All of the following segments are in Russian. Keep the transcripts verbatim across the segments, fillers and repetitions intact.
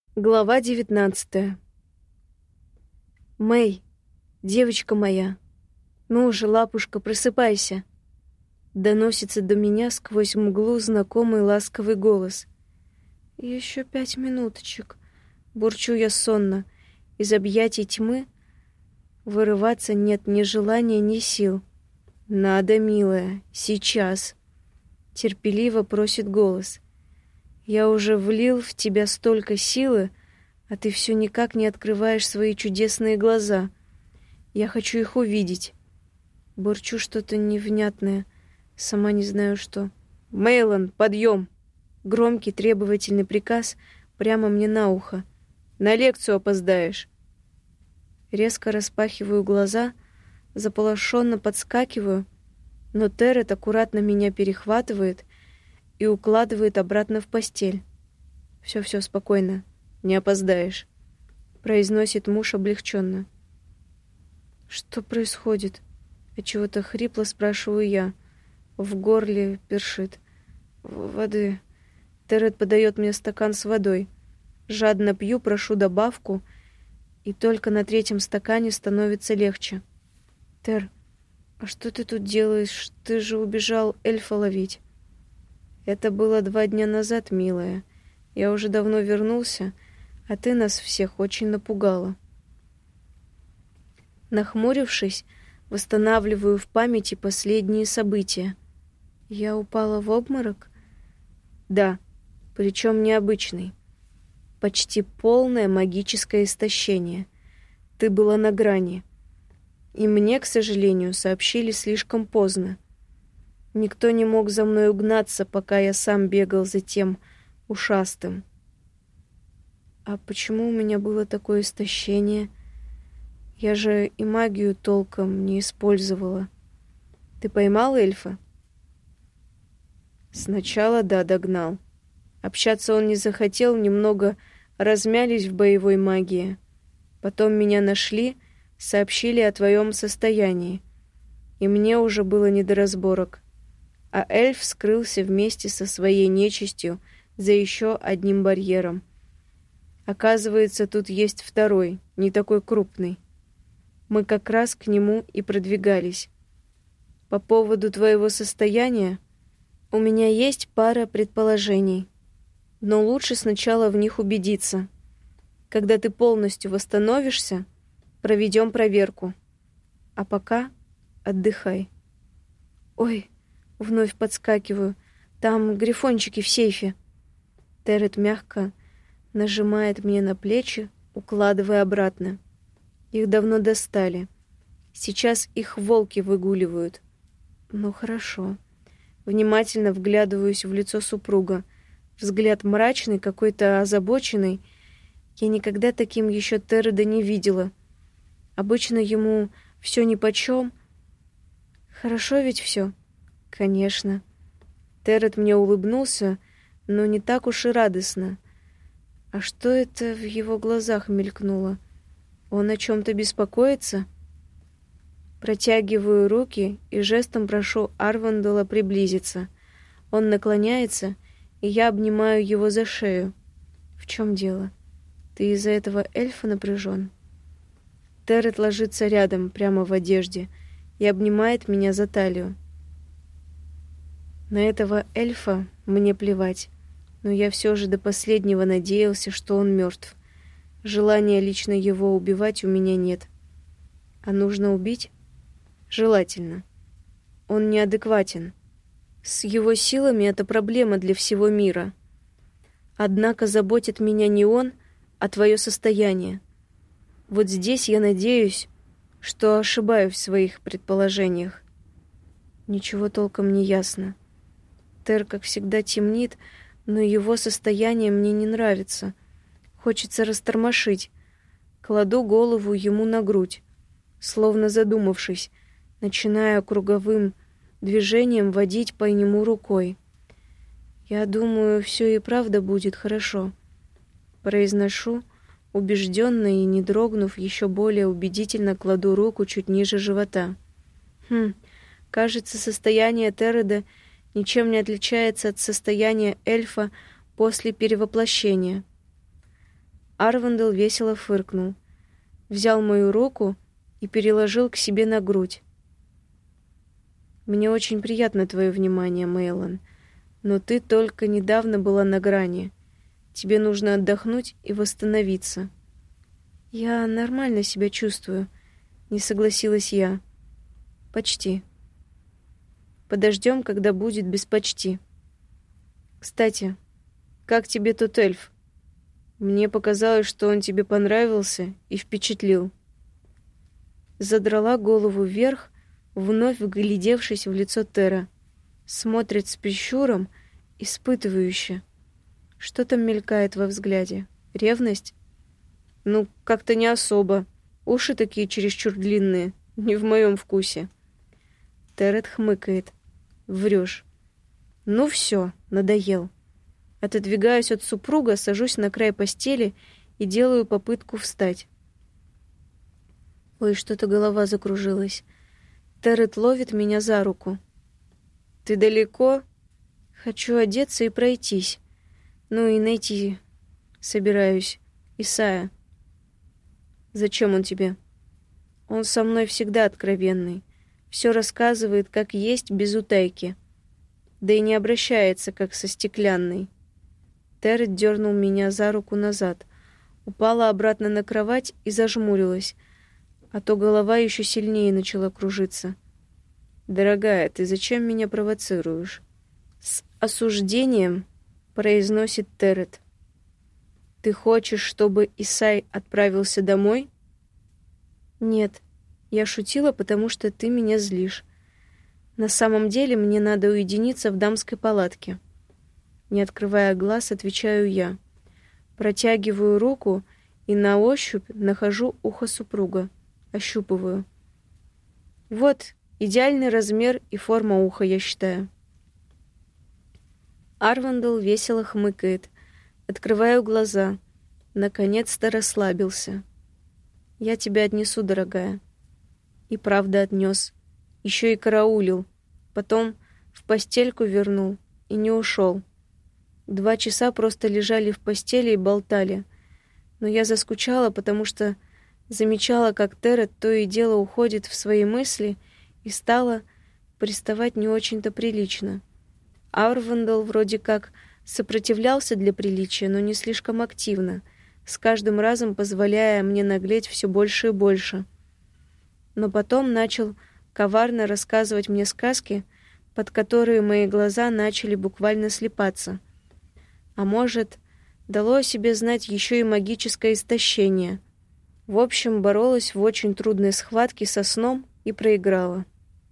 Глава девятнадцатая. Мэй, девочка моя, ну уже, лапушка, просыпайся. Доносится до меня сквозь мглу знакомый ласковый голос. Еще пять минуточек. Бурчу я сонно. Из объятий тьмы вырываться нет ни желания, ни сил. Надо, милая, сейчас. Терпеливо просит голос. Я уже влил в тебя столько силы, а ты все никак не открываешь свои чудесные глаза. Я хочу их увидеть. Бурчу что-то невнятное, сама не знаю что. Мейлон, подъем! Громкий требовательный приказ прямо мне на ухо. На лекцию опоздаешь. Резко распахиваю глаза, заполошенно подскакиваю, но Террет аккуратно меня перехватывает и укладывает обратно в постель. Все-все спокойно, не опоздаешь, произносит муж облегченно. Что происходит? Отчего-то хрипло спрашиваю я. В горле першит. Воды. Террет подает мне стакан с водой. Жадно пью, прошу добавку, и только на третьем стакане становится легче. Тер, а что ты тут делаешь? Ты же убежал эльфа ловить. Это было два дня назад, милая. Я уже давно вернулся, а ты нас всех очень напугала. Нахмурившись, восстанавливаю в памяти последние события. Я упала в обморок? Да, причем необычный. Почти полное магическое истощение. Ты была на грани. И мне, к сожалению, сообщили слишком поздно. Никто не мог за мной угнаться, пока я сам бегал за тем ушастым. А почему у меня было такое истощение? Я же и магию толком не использовала. Ты поймал эльфа? Сначала да, догнал. Общаться он не захотел, немного размялись в боевой магии. Потом меня нашли, сообщили о твоем состоянии. И мне уже было не до разборок. А эльф скрылся вместе со своей нечистью за еще одним барьером. Оказывается, тут есть второй, не такой крупный. Мы как раз к нему и продвигались. По поводу твоего состояния у меня есть пара предположений, но лучше сначала в них убедиться. Когда ты полностью восстановишься, проведем проверку. А пока отдыхай. Ой, вновь подскакиваю. Там грифончики в сейфе. Террет мягко нажимает мне на плечи, укладывая обратно. Их давно достали. Сейчас их волки выгуливают. Ну хорошо. Внимательно вглядываюсь в лицо супруга. Взгляд мрачный, какой-то озабоченный. Я никогда таким еще Терреда не видела. Обычно ему все нипочем. Хорошо ведь все? Конечно. Террет мне улыбнулся, но не так уж и радостно. А что это в его глазах мелькнуло? Он о чем-то беспокоится? Протягиваю руки и жестом прошу Арвандала приблизиться. Он наклоняется, и я обнимаю его за шею. В чем дело? Ты из-за этого эльфа напряжен? Террет ложится рядом, прямо в одежде, и обнимает меня за талию. На этого эльфа мне плевать, но я все же до последнего надеялся, что он мертв. Желания лично его убивать у меня нет. А нужно убить? Желательно. Он неадекватен. С его силами это проблема для всего мира. Однако заботит меня не он, а твое состояние. Вот здесь я надеюсь, что ошибаюсь в своих предположениях. Ничего толком не ясно. Тер, как всегда, темнит, но его состояние мне не нравится. Хочется растормошить. Кладу голову ему на грудь, словно задумавшись, начиная круговым движением водить по нему рукой. «Я думаю, все и правда будет хорошо», — произношу, убежденно и, не дрогнув, еще более убедительно кладу руку чуть ниже живота. Хм, кажется, состояние Терреда ничем не отличается от состояния эльфа после перевоплощения. Арвандел весело фыркнул, взял мою руку и переложил к себе на грудь. «Мне очень приятно твое внимание, Мейлон, но ты только недавно была на грани. Тебе нужно отдохнуть и восстановиться». «Я нормально себя чувствую», — не согласилась я. «Почти. Подождем, когда будет без почти. Кстати, как тебе тот эльф? Мне показалось, что он тебе понравился и впечатлил». Задрала голову вверх, вновь вглядевшись в лицо Тера. Смотрит с прищуром, испытывающе. Что там мелькает во взгляде? Ревность? Ну, как-то не особо. Уши такие чересчур длинные. Не в моем вкусе. Терет хмыкает. Врешь. Ну все, надоел. Отодвигаюсь от супруга, сажусь на край постели и делаю попытку встать. Ой, что-то голова закружилась. Терет ловит меня за руку. Ты далеко? Хочу одеться и пройтись. Ну и найти собираюсь Исая. Зачем он тебе? Он со мной всегда откровенный. Все рассказывает, как есть, без утайки. Да и не обращается, как со стеклянной. Терет дернул меня за руку назад. Упала обратно на кровать и зажмурилась, а то голова еще сильнее начала кружиться. «Дорогая, ты зачем меня провоцируешь?» С осуждением произносит Терет. «Ты хочешь, чтобы Исай отправился домой?» «Нет, я шутила, потому что ты меня злишь. На самом деле мне надо уединиться в дамской палатке». Не открывая глаз, отвечаю я. Протягиваю руку и на ощупь нахожу ухо супруга. Ощупываю. Вот идеальный размер и форма уха, я считаю. Арвандел весело хмыкает. Открываю глаза. Наконец-то расслабился. «Я тебя отнесу, дорогая». И правда отнес. Еще и караулил. Потом в постельку вернул и не ушел. Два часа просто лежали в постели и болтали. Но я заскучала, потому что замечала, как Терет то и дело уходит в свои мысли, и стала приставать не очень-то прилично. Арвандел вроде как сопротивлялся для приличия, но не слишком активно, с каждым разом позволяя мне наглеть все больше и больше. Но потом начал коварно рассказывать мне сказки, под которые мои глаза начали буквально слипаться. А может, дало о себе знать еще и магическое истощение. В общем, боролась в очень трудной схватке со сном и проиграла.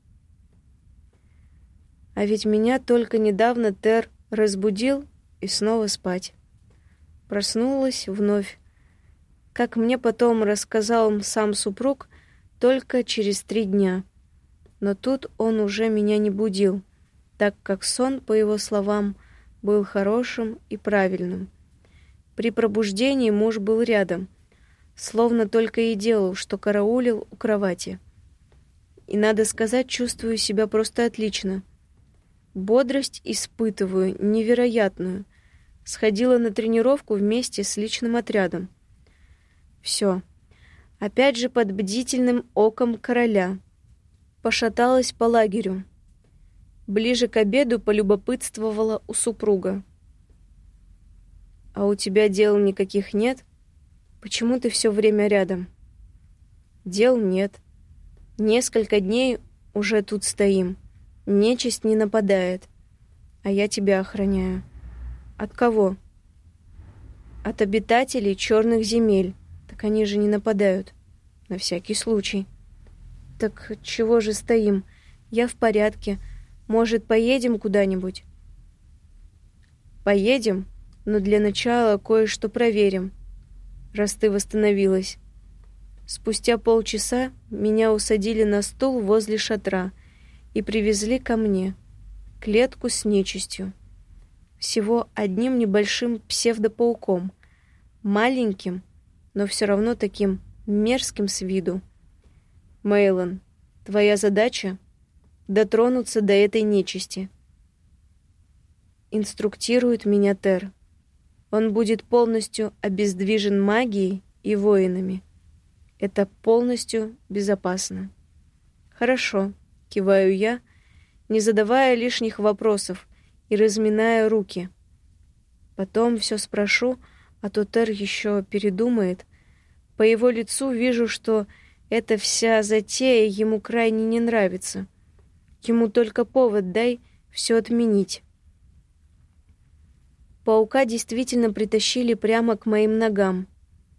А ведь меня только недавно Тер разбудил и снова спать. Проснулась вновь. Как мне потом рассказал сам супруг, только через три дня. Но тут он уже меня не будил, так как сон, по его словам, был хорошим и правильным. При пробуждении муж был рядом, словно только и делал, что караулил у кровати. И, надо сказать, чувствую себя просто отлично. Бодрость испытываю невероятную. Сходила на тренировку вместе с личным отрядом. Все. Опять же под бдительным оком короля. Пошаталась по лагерю. Ближе к обеду полюбопытствовала у супруга. «А у тебя дел никаких нет? Почему ты все время рядом?» «Дел нет. Несколько дней уже тут стоим. Нечисть не нападает. А я тебя охраняю». «От кого?» «От обитателей черных земель. Так они же не нападают. На всякий случай». «Так чего же стоим? Я в порядке. Может, поедем куда-нибудь?» «Поедем, но для начала кое-что проверим, раз ты восстановилась». Спустя полчаса меня усадили на стул возле шатра и привезли ко мне, клетку с нечистью. Всего одним небольшим псевдопауком, маленьким, но все равно таким мерзким с виду. «Мейлон, твоя задача — дотронуться до этой нечисти», — инструктирует меня Тер. Он будет полностью обездвижен магией и воинами. Это полностью безопасно. Хорошо, киваю я, не задавая лишних вопросов и разминая руки. Потом все спрошу, а то Тер еще передумает. По его лицу вижу, что эта вся затея ему крайне не нравится. Ему только повод дай все отменить. Паука действительно притащили прямо к моим ногам.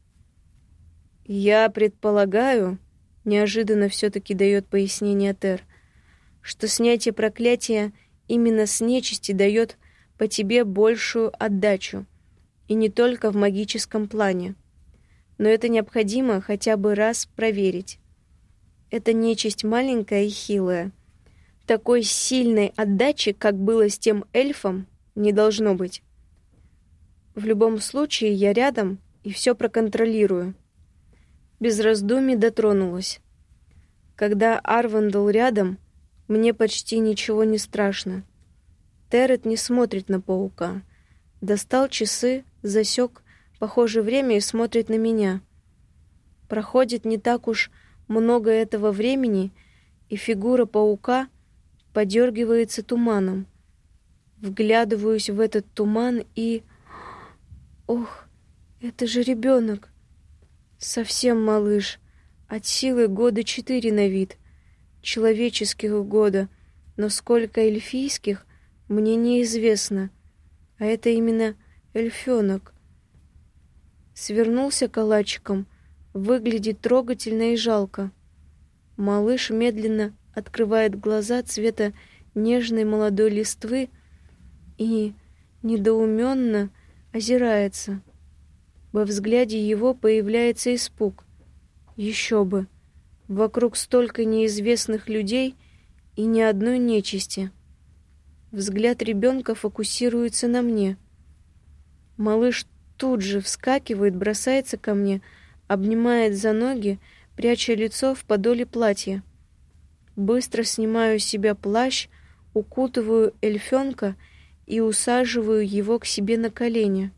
Я предполагаю, неожиданно все-таки дает пояснение Тер, что снятие проклятия именно с нечисти дает по тебе большую отдачу, и не только в магическом плане. Но это необходимо хотя бы раз проверить. Эта нечисть маленькая и хилая. Такой сильной отдачи, как было с тем эльфом, не должно быть. В любом случае, я рядом и все проконтролирую. Без раздумий дотронулась. Когда Арвандал рядом, мне почти ничего не страшно. Терет не смотрит на паука. Достал часы, засек похожее время и смотрит на меня. Проходит не так уж много этого времени, и фигура паука подергивается туманом. Вглядываюсь в этот туман и... Ох, это же ребенок. Совсем малыш. От силы года четыре на вид. Человеческих года. Но сколько эльфийских, мне неизвестно. А это именно эльфёнок. Свернулся калачиком. Выглядит трогательно и жалко. Малыш медленно открывает глаза цвета нежной молодой листвы и недоуменно озирается. Во взгляде его появляется испуг. Еще бы. Вокруг столько неизвестных людей и ни одной нечисти. Взгляд ребенка фокусируется на мне. Малыш тут же вскакивает, бросается ко мне, обнимает за ноги, пряча лицо в подоле платья. Быстро снимаю с себя плащ, укутываю эльфёнка и усаживаю его к себе на колени.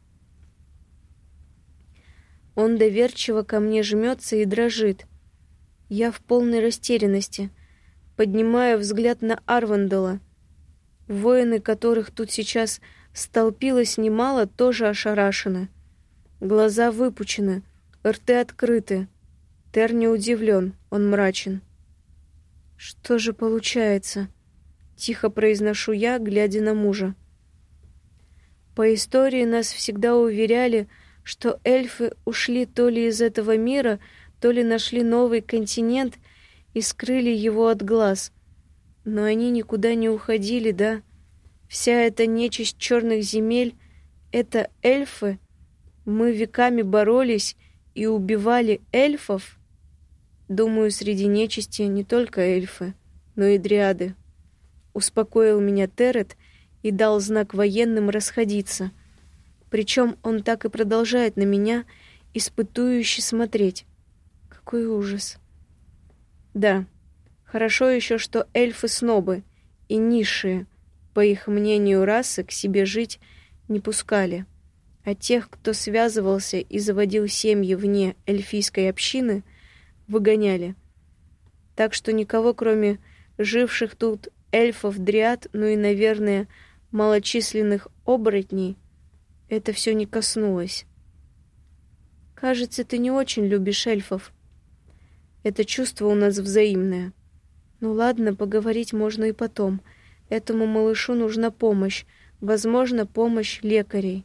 Он доверчиво ко мне жмется и дрожит. Я в полной растерянности. Поднимаю взгляд на Арвандала. Воины, которых тут сейчас столпилось немало, тоже ошарашены. Глаза выпучены, рты открыты. Тер не удивлен, он мрачен. «Что же получается?» — тихо произношу я, глядя на мужа. По истории нас всегда уверяли, что эльфы ушли то ли из этого мира, то ли нашли новый континент и скрыли его от глаз. Но они никуда не уходили, да? Вся эта нечисть черных земель — это эльфы? Мы веками боролись и убивали эльфов? Думаю, среди нечисти не только эльфы, но и дриады. Успокоил меня Терет и дал знак военным расходиться. Причем он так и продолжает на меня испытующе смотреть. Какой ужас. Да, хорошо еще, что эльфы снобы и низшие, по их мнению, расы к себе жить не пускали. А тех, кто связывался и заводил семьи вне эльфийской общины, выгоняли. Так что никого, кроме живших тут эльфов-дриад, ну и, наверное, малочисленных оборотней, это все не коснулось. Кажется, ты не очень любишь эльфов. Это чувство у нас взаимное. Ну ладно, поговорить можно и потом. Этому малышу нужна помощь, возможно, помощь лекарей.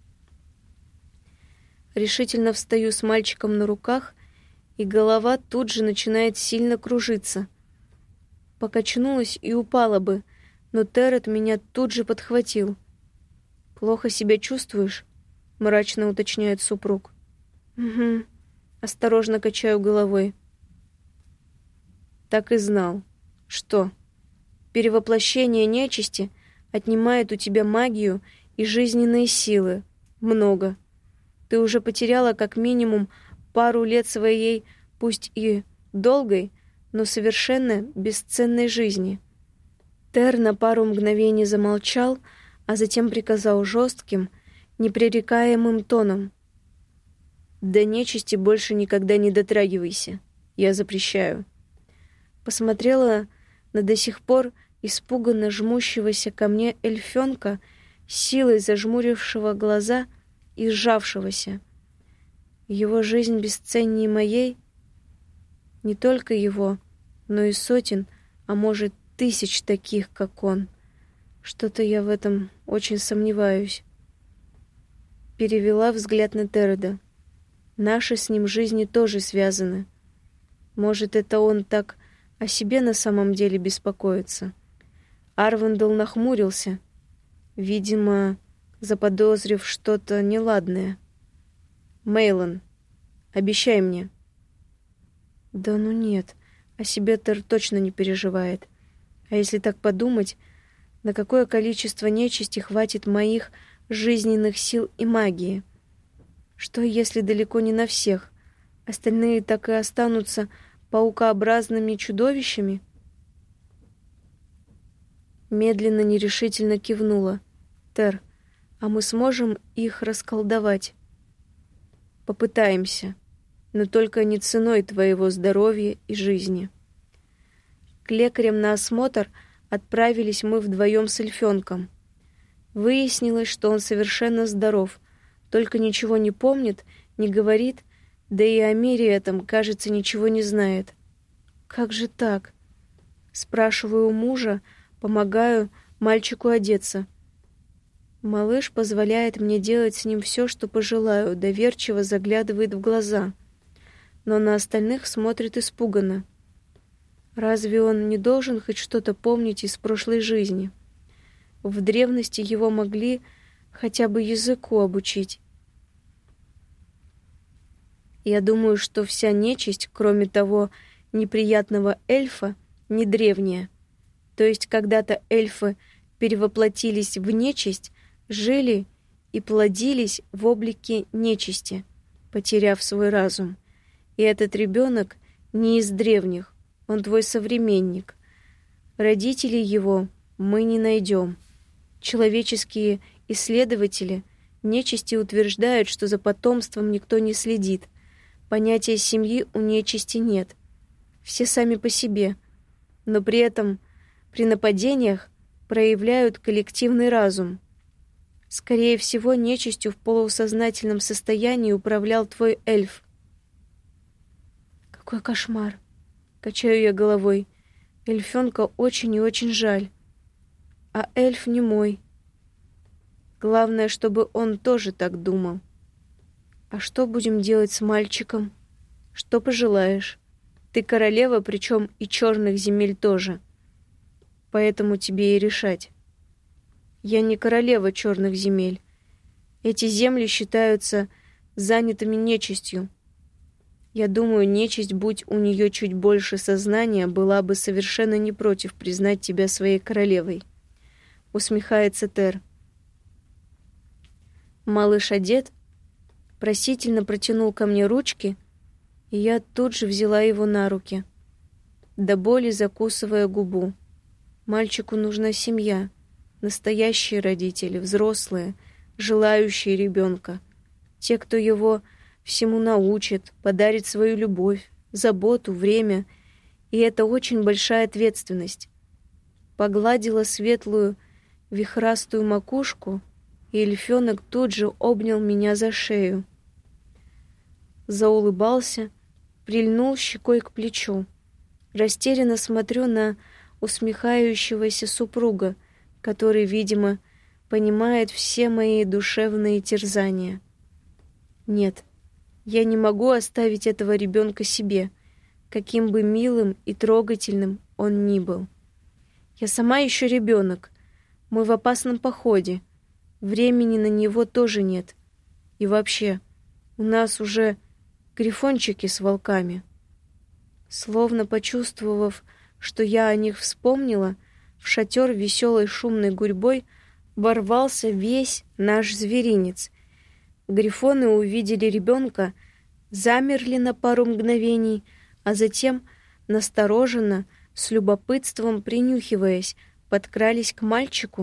Решительно встаю с мальчиком на руках, и голова тут же начинает сильно кружиться. Покачнулась и упала бы, но Терет меня тут же подхватил. «Плохо себя чувствуешь?» — мрачно уточняет супруг. «Угу», — осторожно качаю головой. Так и знал. Что? Перевоплощение нечисти отнимает у тебя магию и жизненные силы. Много. Ты уже потеряла как минимум пару лет своей, пусть и долгой, но совершенно бесценной жизни. Тер на пару мгновений замолчал, а затем приказал жестким, непререкаемым тоном. «До нечисти больше никогда не дотрагивайся. Я запрещаю». Посмотрела на до сих пор испуганно жмущегося ко мне эльфёнка, силой зажмурившего глаза и сжавшегося. Его жизнь бесценнее моей, не только его, но и сотен, а может, тысяч таких, как он. Что-то я в этом очень сомневаюсь. Перевела взгляд на Тереда. Наши с ним жизни тоже связаны. Может, это он так о себе на самом деле беспокоится. Арвандел нахмурился, видимо, заподозрив что-то неладное. «Мейлон, обещай мне». Да ну нет, о себе Тер точно не переживает. А если так подумать, на какое количество нечисти хватит моих жизненных сил и магии? Что если далеко не на всех? Остальные так и останутся паукообразными чудовищами? Медленно, нерешительно кивнула. «Тер, а мы сможем их расколдовать?» «Попытаемся, но только не ценой твоего здоровья и жизни». К лекарям на осмотр отправились мы вдвоем с эльфёнком. Выяснилось, что он совершенно здоров, только ничего не помнит, не говорит, да и о мире этом, кажется, ничего не знает. «Как же так?» Спрашиваю у мужа, помогаю мальчику одеться. Малыш позволяет мне делать с ним все, что пожелаю, доверчиво заглядывает в глаза, но на остальных смотрит испуганно. Разве он не должен хоть что-то помнить из прошлой жизни? В древности его могли хотя бы языку обучить. Я думаю, что вся нечисть, кроме того неприятного эльфа, не древняя. То есть когда-то эльфы перевоплотились в нечисть, жили и плодились в облике нечисти, потеряв свой разум. И этот ребенок не из древних, он твой современник. Родителей его мы не найдем. Человеческие исследователи нечисти утверждают, что за потомством никто не следит. Понятия семьи у нечисти нет. Все сами по себе. Но при этом при нападениях проявляют коллективный разум. Скорее всего, нечистью в полусознательном состоянии управлял твой эльф. Какой кошмар. Качаю я головой. Эльфёнка очень и очень жаль. А эльф не мой. Главное, чтобы он тоже так думал. А что будем делать с мальчиком? Что пожелаешь? Ты королева, причем и черных земель тоже. Поэтому тебе и решать. Я не королева черных земель. Эти земли считаются занятыми нечистью. Я думаю, нечисть, будь у нее чуть больше сознания, была бы совершенно не против признать тебя своей королевой. Усмехается Тер. Малыш одет, просительно протянул ко мне ручки, и я тут же взяла его на руки, до боли закусывая губу. Мальчику нужна семья, настоящие родители, взрослые, желающие ребенка, те, кто его всему научит, подарит свою любовь, заботу, время, и это очень большая ответственность. Погладила светлую, вихрастую макушку, и эльфёнок тут же обнял меня за шею. Заулыбался, прильнул щекой к плечу. Растерянно смотрю на усмехающегося супруга, который, видимо, понимает все мои душевные терзания. Нет, я не могу оставить этого ребенка себе, каким бы милым и трогательным он ни был. Я сама еще ребенок, мы в опасном походе, времени на него тоже нет. И вообще, у нас уже грифончики с волками. Словно почувствовав, что я о них вспомнила, в шатер веселой шумной гурьбой ворвался весь наш зверинец. Грифоны увидели ребенка, замерли на пару мгновений, а затем, настороженно, с любопытством принюхиваясь, подкрались к мальчику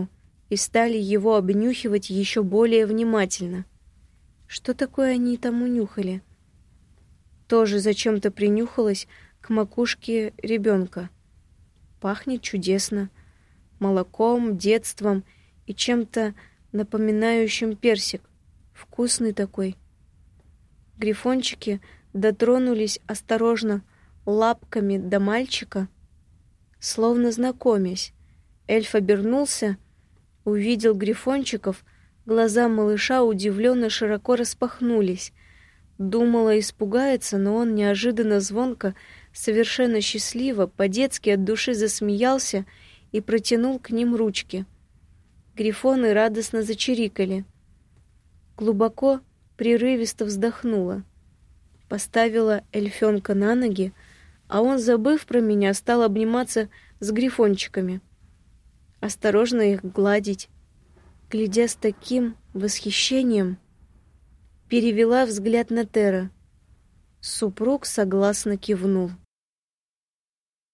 и стали его обнюхивать еще более внимательно. Что такое они там унюхали? Тоже зачем-то принюхалась к макушке ребенка. Пахнет чудесно. Молоком, детством и чем-то напоминающим персик. Вкусный такой. Грифончики дотронулись осторожно лапками до мальчика, словно знакомясь. Эльф обернулся, увидел грифончиков, глаза малыша удивленно широко распахнулись. Думала, испугается, но он неожиданно звонко, совершенно счастливо, по-детски от души засмеялся и протянул к ним ручки. Грифоны радостно зачирикали. Глубоко, прерывисто вздохнула. Поставила эльфёнка на ноги, а он, забыв про меня, стал обниматься с грифончиками. Осторожно их гладить. Глядя с таким восхищением, перевела взгляд на Тера. Супруг согласно кивнул.